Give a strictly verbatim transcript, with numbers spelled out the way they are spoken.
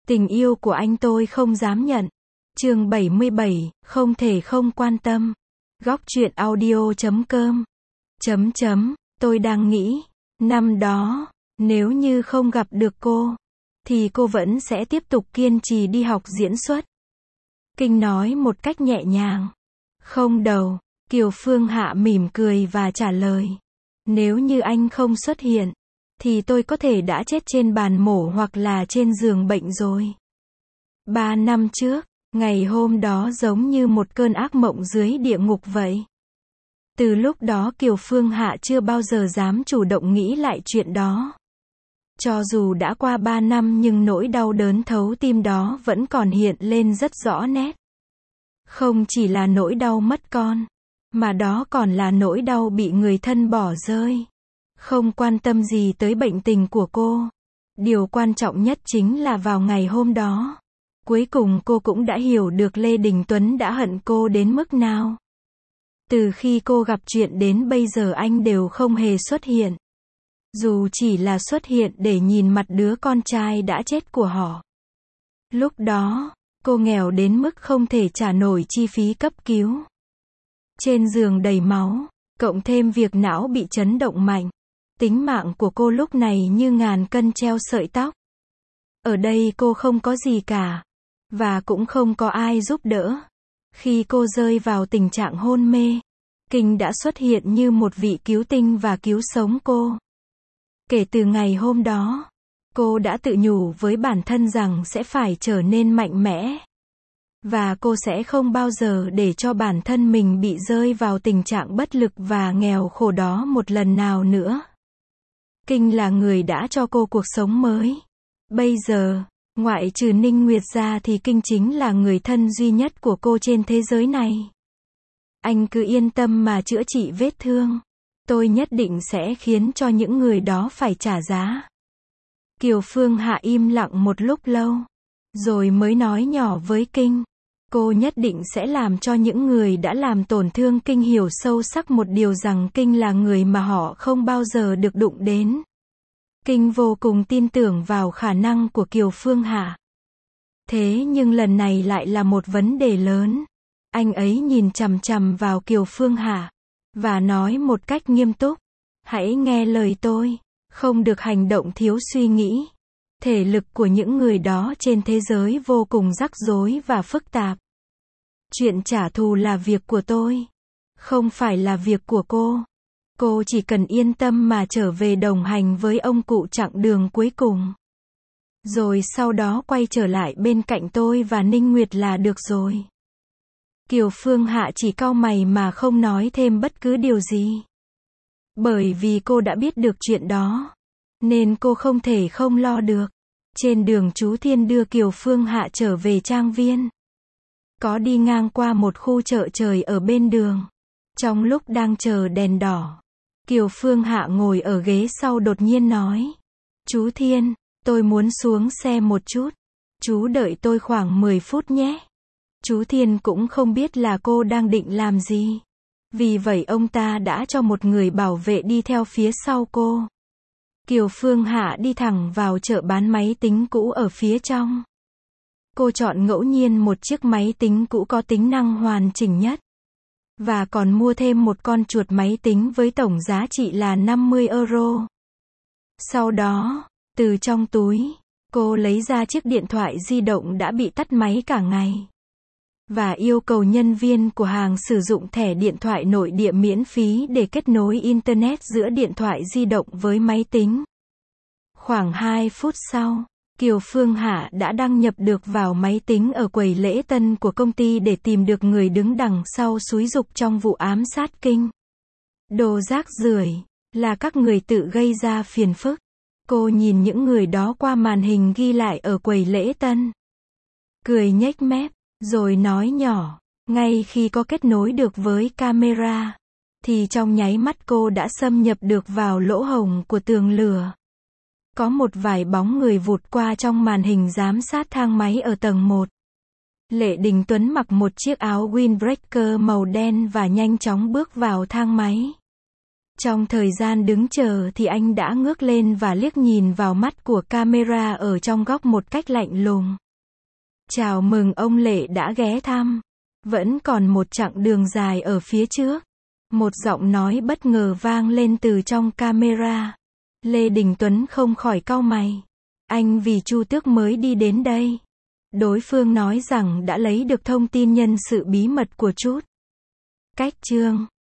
Tình yêu của anh tôi không dám nhận. Chương bảy mươi bảy, không thể không quan tâm. Góc truyện audio chấm com. Chấm chấm, tôi đang nghĩ, năm đó, nếu như không gặp được cô, thì cô vẫn sẽ tiếp tục kiên trì đi học diễn xuất. Kinh nói một cách nhẹ nhàng. Không đâu, Kiều Phương Hạ mỉm cười và trả lời. Nếu như anh không xuất hiện, thì tôi có thể đã chết trên bàn mổ hoặc là trên giường bệnh rồi. Ba năm trước, ngày hôm đó giống như một cơn ác mộng dưới địa ngục vậy. Từ lúc đó Kiều Phương Hạ chưa bao giờ dám chủ động nghĩ lại chuyện đó. Cho dù đã qua ba năm nhưng nỗi đau đớn thấu tim đó vẫn còn hiện lên rất rõ nét. Không chỉ là nỗi đau mất con, mà đó còn là nỗi đau bị người thân bỏ rơi. Không quan tâm gì tới bệnh tình của cô. Điều quan trọng nhất chính là vào ngày hôm đó, cuối cùng cô cũng đã hiểu được Lê Đình Tuấn đã hận cô đến mức nào. Từ khi cô gặp chuyện đến bây giờ anh đều không hề xuất hiện. Dù chỉ là xuất hiện để nhìn mặt đứa con trai đã chết của họ. Lúc đó, cô nghèo đến mức không thể trả nổi chi phí cấp cứu. Trên giường đầy máu, cộng thêm việc não bị chấn động mạnh. Tính mạng của cô lúc này như ngàn cân treo sợi tóc. Ở đây cô không có gì cả. Và cũng không có ai giúp đỡ. Khi cô rơi vào tình trạng hôn mê, Kinh đã xuất hiện như một vị cứu tinh và cứu sống cô. Kể từ ngày hôm đó, cô đã tự nhủ với bản thân rằng sẽ phải trở nên mạnh mẽ. Và cô sẽ không bao giờ để cho bản thân mình bị rơi vào tình trạng bất lực và nghèo khổ đó một lần nào nữa. Kinh là người đã cho cô cuộc sống mới. Bây giờ, ngoại trừ Ninh Nguyệt ra thì Kinh chính là người thân duy nhất của cô trên thế giới này. Anh cứ yên tâm mà chữa trị vết thương. Tôi nhất định sẽ khiến cho những người đó phải trả giá. Kiều Phương Hạ im lặng một lúc lâu, rồi mới nói nhỏ với Kinh. Cô nhất định sẽ làm cho những người đã làm tổn thương Kinh hiểu sâu sắc một điều rằng Kinh là người mà họ không bao giờ được đụng đến. Kinh vô cùng tin tưởng vào khả năng của Kiều Phương Hạ. Thế nhưng lần này lại là một vấn đề lớn. Anh ấy nhìn chằm chằm vào Kiều Phương Hạ và nói một cách nghiêm túc. Hãy nghe lời tôi, không được hành động thiếu suy nghĩ. Thể lực của những người đó trên thế giới vô cùng rắc rối và phức tạp. Chuyện trả thù là việc của tôi, không phải là việc của cô. Cô chỉ cần yên tâm mà trở về đồng hành với ông cụ chặng đường cuối cùng. Rồi sau đó quay trở lại bên cạnh tôi và Ninh Nguyệt là được rồi. Kiều Phương Hạ chỉ cau mày mà không nói thêm bất cứ điều gì. Bởi vì cô đã biết được chuyện đó, nên cô không thể không lo được. Trên đường chú Thiên đưa Kiều Phương Hạ trở về trang viên. Có đi ngang qua một khu chợ trời ở bên đường. Trong lúc đang chờ đèn đỏ, Kiều Phương Hạ ngồi ở ghế sau đột nhiên nói. Chú Thiên, tôi muốn xuống xe một chút. Chú đợi tôi khoảng mười phút nhé. Chú Thiên cũng không biết là cô đang định làm gì. Vì vậy ông ta đã cho một người bảo vệ đi theo phía sau cô. Kiều Phương Hạ đi thẳng vào chợ bán máy tính cũ ở phía trong. Cô chọn ngẫu nhiên một chiếc máy tính cũ có tính năng hoàn chỉnh nhất. Và còn mua thêm một con chuột máy tính với tổng giá trị là năm mươi euro. Sau đó, từ trong túi, cô lấy ra chiếc điện thoại di động đã bị tắt máy cả ngày. Và yêu cầu nhân viên của hàng sử dụng thẻ điện thoại nội địa miễn phí để kết nối Internet giữa điện thoại di động với máy tính. Khoảng hai phút sau, Kiều Phương Hạ đã đăng nhập được vào máy tính ở quầy lễ tân của công ty để tìm được người đứng đằng sau xúi giục trong vụ ám sát Kinh. Đồ rác rưởi, là các người tự gây ra phiền phức. Cô nhìn những người đó qua màn hình ghi lại ở quầy lễ tân. Cười nhếch mép, rồi nói nhỏ, ngay khi có kết nối được với camera, thì trong nháy mắt cô đã xâm nhập được vào lỗ hổng của tường lửa. Có một vài bóng người vụt qua trong màn hình giám sát thang máy ở tầng một. Lê Đình Tuấn mặc một chiếc áo windbreaker màu đen và nhanh chóng bước vào thang máy. Trong thời gian đứng chờ thì anh đã ngước lên và liếc nhìn vào mắt của camera ở trong góc một cách lạnh lùng. Chào mừng ông Lệ đã ghé thăm. Vẫn còn một chặng đường dài ở phía trước. Một giọng nói bất ngờ vang lên từ trong camera. Lê Đình Tuấn không khỏi cau mày. Anh vì Chu Tước mới đi đến đây. Đối phương nói rằng đã lấy được thông tin nhân sự bí mật của Trút Cách Chương.